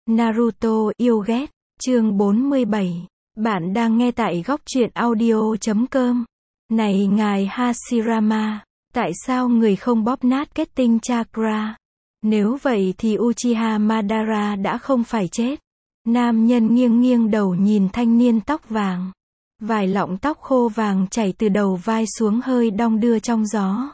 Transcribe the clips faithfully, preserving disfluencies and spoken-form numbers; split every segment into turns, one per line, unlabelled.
Naruto yêu ghét, chương bốn mươi bảy. Bạn đang nghe tại góc truyện audio chấm com. Này ngài Hashirama, tại sao người không bóp nát kết tinh chakra? Nếu vậy thì Uchiha Madara đã không phải chết. Nam nhân nghiêng nghiêng đầu nhìn thanh niên tóc vàng. Vài lọng tóc khô vàng chảy từ đầu vai xuống hơi đong đưa trong gió.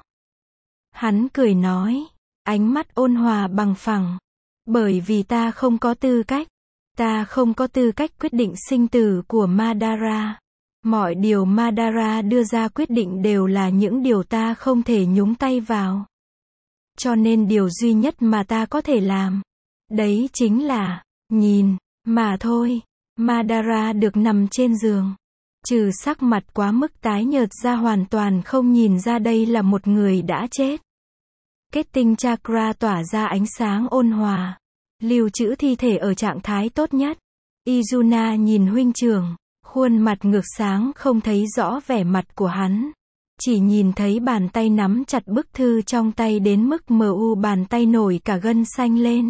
Hắn cười nói, ánh mắt ôn hòa bằng phẳng. Bởi vì ta không có tư cách. Ta không có tư cách quyết định sinh tử của Madara. Mọi điều Madara đưa ra quyết định đều là những điều ta không thể nhúng tay vào. Cho nên điều duy nhất mà ta có thể làm, đấy chính là nhìn, mà thôi. Madara được nằm trên giường. Trừ sắc mặt quá mức tái nhợt ra hoàn toàn không nhìn ra đây là một người đã chết. Kết tinh chakra tỏa ra ánh sáng ôn hòa. Lưu trữ thi thể ở trạng thái tốt nhất. Izuna nhìn huynh trưởng, khuôn mặt ngược sáng không thấy rõ vẻ mặt của hắn. Chỉ nhìn thấy bàn tay nắm chặt bức thư trong tay đến mức mờ u bàn tay nổi cả gân xanh lên.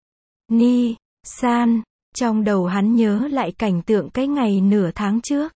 Ni, san, trong đầu hắn nhớ lại cảnh tượng cái ngày nửa tháng trước.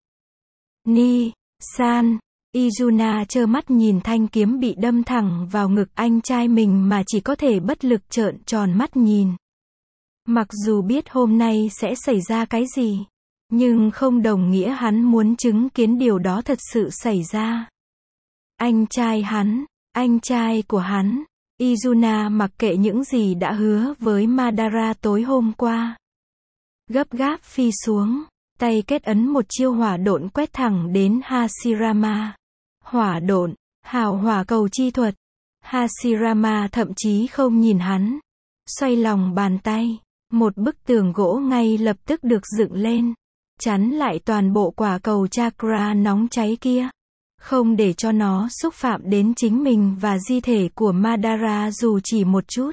Ni, san, Izuna trơ mắt nhìn thanh kiếm bị đâm thẳng vào ngực anh trai mình mà chỉ có thể bất lực trợn tròn mắt nhìn. Mặc dù biết hôm nay sẽ xảy ra cái gì, nhưng không đồng nghĩa hắn muốn chứng kiến điều đó thật sự xảy ra. Anh trai hắn, anh trai của hắn, Izuna mặc kệ những gì đã hứa với Madara tối hôm qua. Gấp gáp phi xuống, tay kết ấn một chiêu hỏa độn quét thẳng đến Hashirama. Hỏa độn, hào hỏa cầu chi thuật. Hashirama thậm chí không nhìn hắn. Xoay lòng bàn tay. Một bức tường gỗ ngay lập tức được dựng lên, chắn lại toàn bộ quả cầu chakra nóng cháy kia, không để cho nó xúc phạm đến chính mình và di thể của Madara dù chỉ một chút.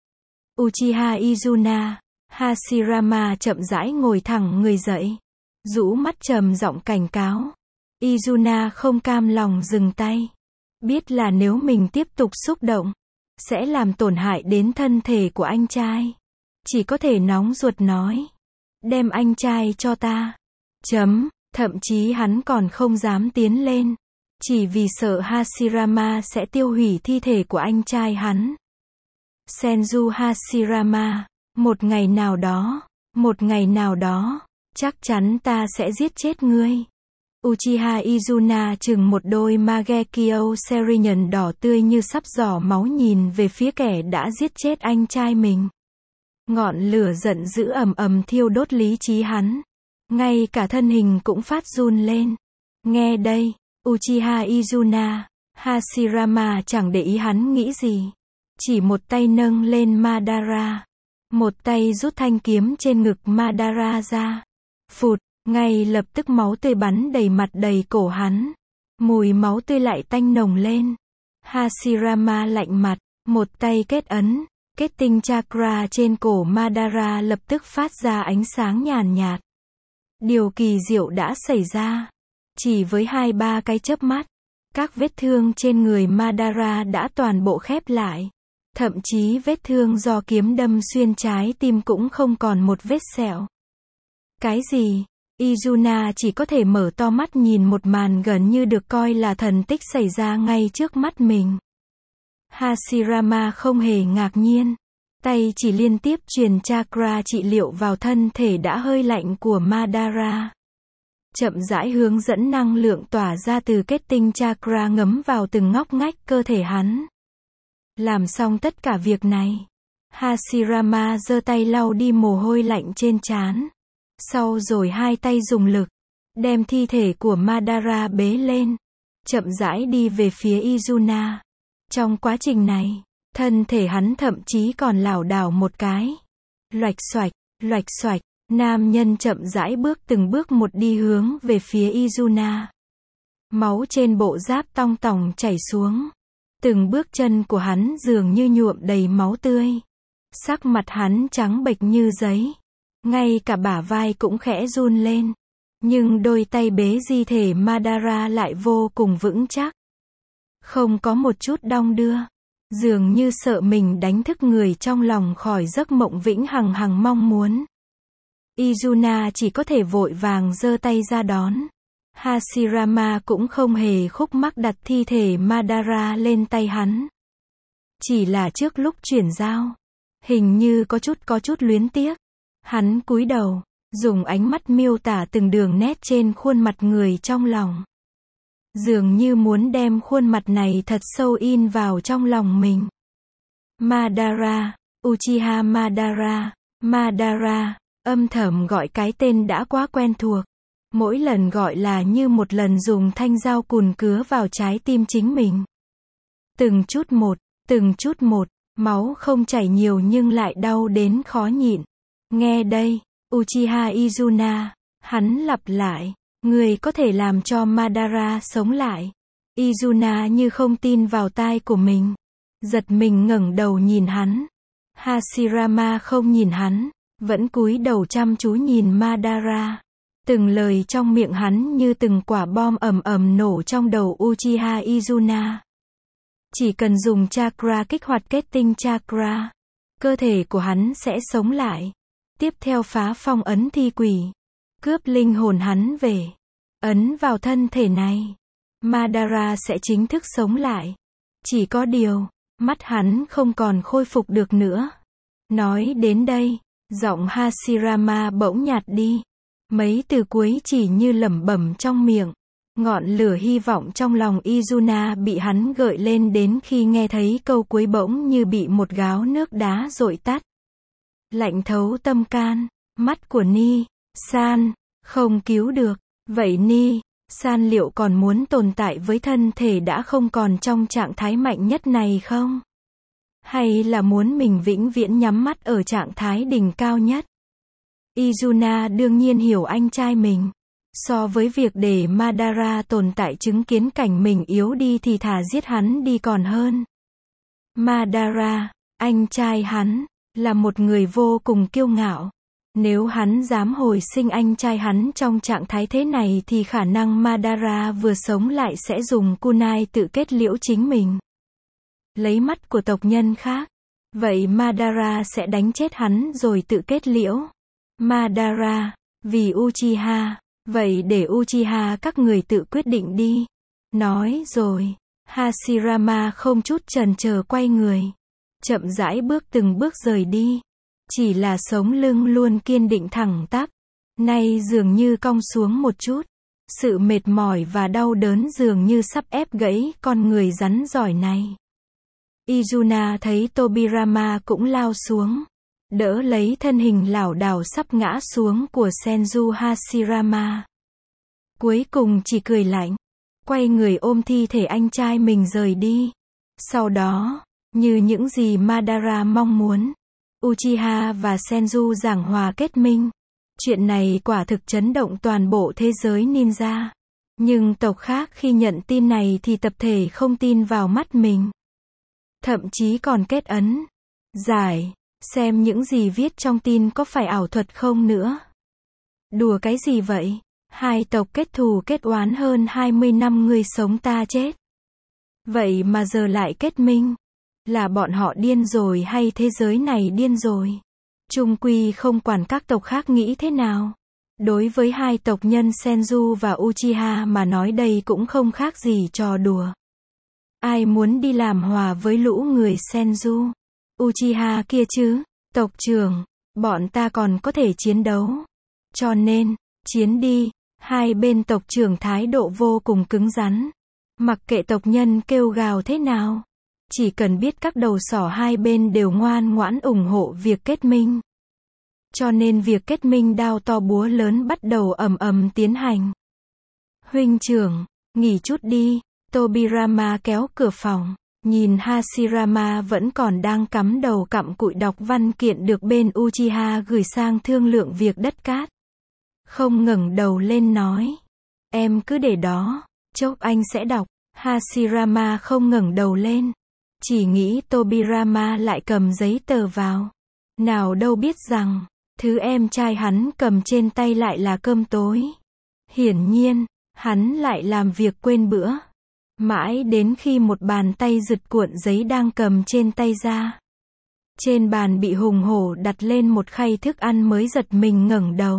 Uchiha Izuna, Hashirama chậm rãi ngồi thẳng người dậy, rũ mắt trầm giọng cảnh cáo. Izuna không cam lòng dừng tay, biết là nếu mình tiếp tục xúc động, sẽ làm tổn hại đến thân thể của anh trai. Chỉ có thể nóng ruột nói, đem anh trai cho ta. Chấm, thậm chí hắn còn không dám tiến lên, chỉ vì sợ Hashirama sẽ tiêu hủy thi thể của anh trai hắn. Senju Hashirama, một ngày nào đó, một ngày nào đó, chắc chắn ta sẽ giết chết ngươi. Uchiha Izuna chừng một đôi Mangekyo Serenian đỏ tươi như sắp giỏ máu nhìn về phía kẻ đã giết chết anh trai mình. Ngọn lửa giận dữ ầm ầm thiêu đốt lý trí hắn. Ngay cả thân hình cũng phát run lên. Nghe đây, Uchiha Izuna, Hashirama chẳng để ý hắn nghĩ gì. Chỉ một tay nâng lên Madara. Một tay rút thanh kiếm trên ngực Madara ra. Phụt, ngay lập tức máu tươi bắn đầy mặt đầy cổ hắn. Mùi máu tươi lại tanh nồng lên. Hashirama lạnh mặt, một tay kết ấn. Kết tinh chakra trên cổ Madara lập tức phát ra ánh sáng nhàn nhạt. Điều kỳ diệu đã xảy ra. Chỉ với hai ba cái chớp mắt, các vết thương trên người Madara đã toàn bộ khép lại. Thậm chí vết thương do kiếm đâm xuyên trái tim cũng không còn một vết sẹo. Cái gì? Izuna chỉ có thể mở to mắt nhìn một màn gần như được coi là thần tích xảy ra ngay trước mắt mình. Hashirama không hề ngạc nhiên. Tay chỉ liên tiếp truyền chakra trị liệu vào thân thể đã hơi lạnh của Madara. Chậm rãi hướng dẫn năng lượng tỏa ra từ kết tinh chakra ngấm vào từng ngóc ngách cơ thể hắn. Làm xong tất cả việc này, Hashirama giơ tay lau đi mồ hôi lạnh trên trán. Sau rồi hai tay dùng lực, đem thi thể của Madara bế lên. Chậm rãi đi về phía Izuna. Trong quá trình này, thân thể hắn thậm chí còn lảo đảo một cái. Loạch xoạch, loạch xoạch, nam nhân chậm rãi bước từng bước một đi hướng về phía Izuna. Máu trên bộ giáp tong tòng chảy xuống. Từng bước chân của hắn dường như nhuộm đầy máu tươi. Sắc mặt hắn trắng bệch như giấy. Ngay cả bả vai cũng khẽ run lên. Nhưng đôi tay bế di thể Madara lại vô cùng vững chắc. Không có một chút đong đưa. Dường như sợ mình đánh thức người trong lòng khỏi giấc mộng vĩnh hằng hằng mong muốn. Izuna chỉ có thể vội vàng giơ tay ra đón. Hashirama cũng không hề khúc mắc đặt thi thể Madara lên tay hắn. Chỉ là trước lúc chuyển giao, hình như có chút có chút luyến tiếc. Hắn cúi đầu, dùng ánh mắt miêu tả từng đường nét trên khuôn mặt người trong lòng. Dường như muốn đem khuôn mặt này thật sâu in vào trong lòng mình. Madara, Uchiha Madara, Madara, âm thầm gọi cái tên đã quá quen thuộc. Mỗi lần gọi là như một lần dùng thanh dao cùn cứa vào trái tim chính mình. Từng chút một, từng chút một, máu không chảy nhiều nhưng lại đau đến khó nhịn. Nghe đây, Uchiha Izuna, hắn lặp lại, người có thể làm cho Madara sống lại. Izuna như không tin vào tai của mình. Giật mình ngẩng đầu nhìn hắn. Hashirama không nhìn hắn, vẫn cúi đầu chăm chú nhìn Madara. Từng lời trong miệng hắn như từng quả bom ầm ầm nổ trong đầu Uchiha Izuna. Chỉ cần dùng chakra kích hoạt kết tinh chakra, cơ thể của hắn sẽ sống lại. Tiếp theo phá phong ấn thi quỷ, cướp linh hồn hắn về, ấn vào thân thể này. Madara sẽ chính thức sống lại. Chỉ có điều, mắt hắn không còn khôi phục được nữa. Nói đến đây, giọng Hashirama bỗng nhạt đi. Mấy từ cuối chỉ như lẩm bẩm trong miệng. Ngọn lửa hy vọng trong lòng Izuna bị hắn gợi lên đến khi nghe thấy câu cuối bỗng như bị một gáo nước đá dội tắt. Lạnh thấu tâm can, mắt của Ni San, không cứu được. Vậy Ni San liệu còn muốn tồn tại với thân thể đã không còn trong trạng thái mạnh nhất này không? Hay là muốn mình vĩnh viễn nhắm mắt ở trạng thái đỉnh cao nhất? Izuna đương nhiên hiểu anh trai mình. So với việc để Madara tồn tại chứng kiến cảnh mình yếu đi thì thà giết hắn đi còn hơn. Madara, anh trai hắn, là một người vô cùng kiêu ngạo. Nếu hắn dám hồi sinh anh trai hắn trong trạng thái thế này thì khả năng Madara vừa sống lại sẽ dùng kunai tự kết liễu chính mình. Lấy mắt của tộc nhân khác. Vậy Madara sẽ đánh chết hắn rồi tự kết liễu. Madara, vì Uchiha. Vậy để Uchiha các người tự quyết định đi. Nói rồi, Hashirama không chút chần chờ quay người. Chậm rãi bước từng bước rời đi. Chỉ là sống lưng luôn kiên định thẳng tắp. Nay dường như cong xuống một chút. Sự mệt mỏi và đau đớn dường như sắp ép gãy con người rắn giỏi này. Izuna thấy Tobirama cũng lao xuống. Đỡ lấy thân hình lảo đảo sắp ngã xuống của Senju Hashirama. Cuối cùng chỉ cười lạnh. Quay người ôm thi thể anh trai mình rời đi. Sau đó, như những gì Madara mong muốn, Uchiha và Senju giảng hòa kết minh. Chuyện này quả thực chấn động toàn bộ thế giới ninja. Nhưng tộc khác khi nhận tin này thì tập thể không tin vào mắt mình. Thậm chí còn kết ấn. Giải. Xem những gì viết trong tin có phải ảo thuật không nữa. Đùa cái gì vậy? Hai tộc kết thù kết oán hơn hai mươi năm người sống ta chết. Vậy mà giờ lại kết minh. Là bọn họ điên rồi hay thế giới này điên rồi? Chung quy không quản các tộc khác nghĩ thế nào. Đối với hai tộc nhân Senju và Uchiha mà nói đây cũng không khác gì trò đùa. Ai muốn đi làm hòa với lũ người Senju, Uchiha kia chứ? Tộc trưởng, bọn ta còn có thể chiến đấu. Cho nên, chiến đi. Hai bên tộc trưởng thái độ vô cùng cứng rắn. Mặc kệ tộc nhân kêu gào thế nào. Chỉ cần biết các đầu sỏ hai bên đều ngoan ngoãn ủng hộ việc kết minh. Cho nên việc kết minh đao to búa lớn bắt đầu ầm ầm tiến hành. Huynh trưởng, nghỉ chút đi. Tobirama kéo cửa phòng. Nhìn Hashirama vẫn còn đang cắm đầu cặm cụi đọc văn kiện được bên Uchiha gửi sang thương lượng việc đất cát. Không ngẩng đầu lên nói. Em cứ để đó, chốc anh sẽ đọc. Hashirama không ngẩng đầu lên. Chỉ nghĩ Tobirama lại cầm giấy tờ vào. Nào đâu biết rằng, thứ em trai hắn cầm trên tay lại là cơm tối. Hiển nhiên, hắn lại làm việc quên bữa. Mãi đến khi một bàn tay giật cuộn giấy đang cầm trên tay ra. Trên bàn bị hùng hổ đặt lên một khay thức ăn mới giật mình ngẩng đầu.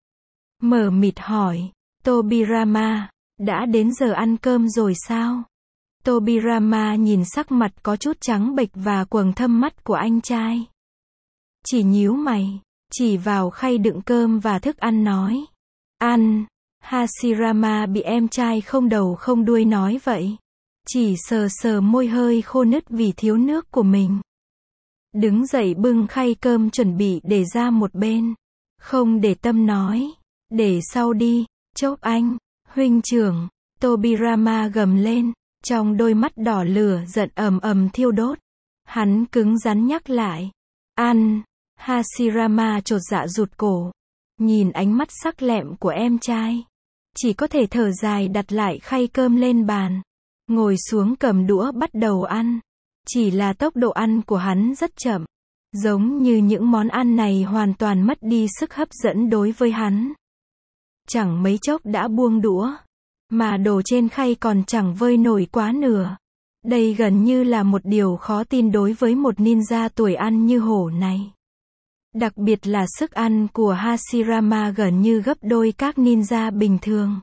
Mở mịt hỏi, Tobirama, đã đến giờ ăn cơm rồi sao? Tobirama nhìn sắc mặt có chút trắng bệch và quầng thâm mắt của anh trai. Chỉ nhíu mày, chỉ vào khay đựng cơm và thức ăn nói. Ăn. Hashirama bị em trai không đầu không đuôi nói vậy. Chỉ sờ sờ môi hơi khô nứt vì thiếu nước của mình. Đứng dậy bưng khay cơm chuẩn bị để ra một bên. Không để tâm nói. Để sau đi, chốc anh, huynh trưởng. Tobirama gầm lên. Trong đôi mắt đỏ lửa giận ầm ầm thiêu đốt. Hắn cứng rắn nhắc lại. Ăn. Hashirama chột dạ rụt cổ. Nhìn ánh mắt sắc lẹm của em trai. Chỉ có thể thở dài đặt lại khay cơm lên bàn. Ngồi xuống cầm đũa bắt đầu ăn. Chỉ là tốc độ ăn của hắn rất chậm. Giống như những món ăn này hoàn toàn mất đi sức hấp dẫn đối với hắn. Chẳng mấy chốc đã buông đũa. Mà đồ trên khay còn chẳng vơi nổi quá nửa. Đây gần như là một điều khó tin đối với một ninja tuổi ăn như hổ này. Đặc biệt là sức ăn của Hashirama gần như gấp đôi các ninja bình thường.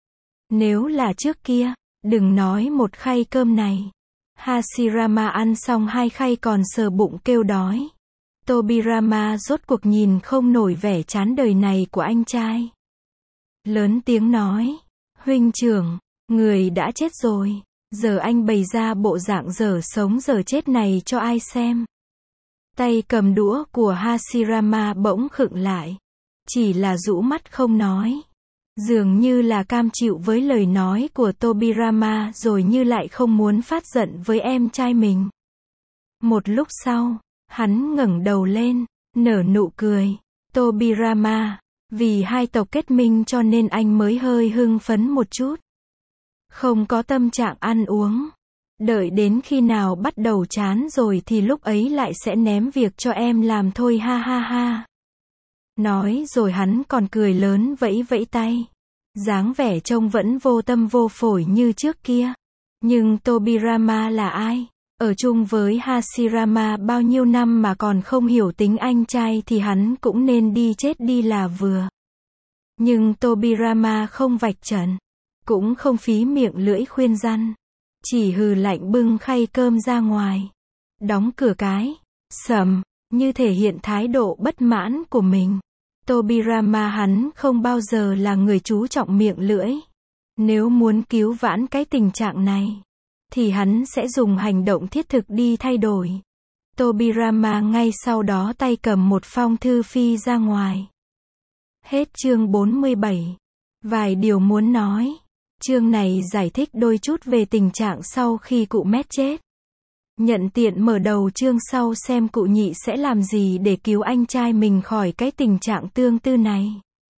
Nếu là trước kia, đừng nói một khay cơm này. Hashirama ăn xong hai khay còn sờ bụng kêu đói. Tobirama rốt cuộc nhìn không nổi vẻ chán đời này của anh trai. Lớn tiếng nói, huynh trưởng, người đã chết rồi. Giờ anh bày ra bộ dạng dở sống dở chết này cho ai xem. Tay cầm đũa của Hashirama bỗng khựng lại. Chỉ là rũ mắt không nói. Dường như là cam chịu với lời nói của Tobirama rồi như lại không muốn phát giận với em trai mình. Một lúc sau, hắn ngẩng đầu lên, nở nụ cười. Tobirama, vì hai tộc kết minh cho nên anh mới hơi hưng phấn một chút. Không có tâm trạng ăn uống. Đợi đến khi nào bắt đầu chán rồi thì lúc ấy lại sẽ ném việc cho em làm thôi ha ha ha. Nói rồi hắn còn cười lớn vẫy vẫy tay. Dáng vẻ trông vẫn vô tâm vô phổi như trước kia. Nhưng Tobirama là ai? Ở chung với Hashirama bao nhiêu năm mà còn không hiểu tính anh trai thì hắn cũng nên đi chết đi là vừa. Nhưng Tobirama không vạch trần. Cũng không phí miệng lưỡi khuyên răn. Chỉ hừ lạnh bưng khay cơm ra ngoài. Đóng cửa cái. Sầm. Như thể hiện thái độ bất mãn của mình. Tobirama hắn không bao giờ là người chú trọng miệng lưỡi. Nếu muốn cứu vãn cái tình trạng này, thì hắn sẽ dùng hành động thiết thực đi thay đổi. Tobirama ngay sau đó tay cầm một phong thư phi ra ngoài. Hết chương bốn mươi bảy. Vài điều muốn nói. Chương này giải thích đôi chút về tình trạng sau khi cụ Matt chết. Nhận tiện mở đầu chương sau xem cụ nhị sẽ làm gì để cứu anh trai mình khỏi cái tình trạng tương tư này.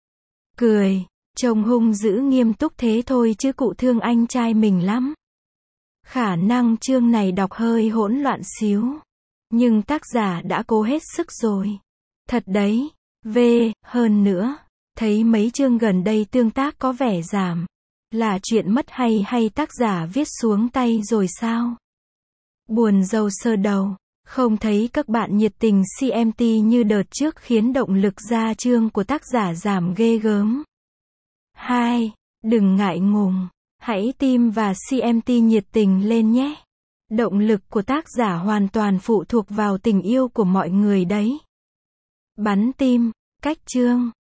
Cười, trông hung dữ nghiêm túc thế thôi chứ cụ thương anh trai mình lắm. Khả năng chương này đọc hơi hỗn loạn xíu. Nhưng tác giả đã cố hết sức rồi. Thật đấy. V, hơn nữa. Thấy mấy chương gần đây tương tác có vẻ giảm. Là chuyện mất hay hay tác giả viết xuống tay rồi sao? Buồn rầu sơ đầu. Không thấy các bạn nhiệt tình xê em tê như đợt trước khiến động lực ra chương của tác giả giảm ghê gớm. hai. Đừng ngại ngùng. Hãy tim và xê em tê nhiệt tình lên nhé. Động lực của tác giả hoàn toàn phụ thuộc vào tình yêu của mọi người đấy. Bắn tim, cách chương.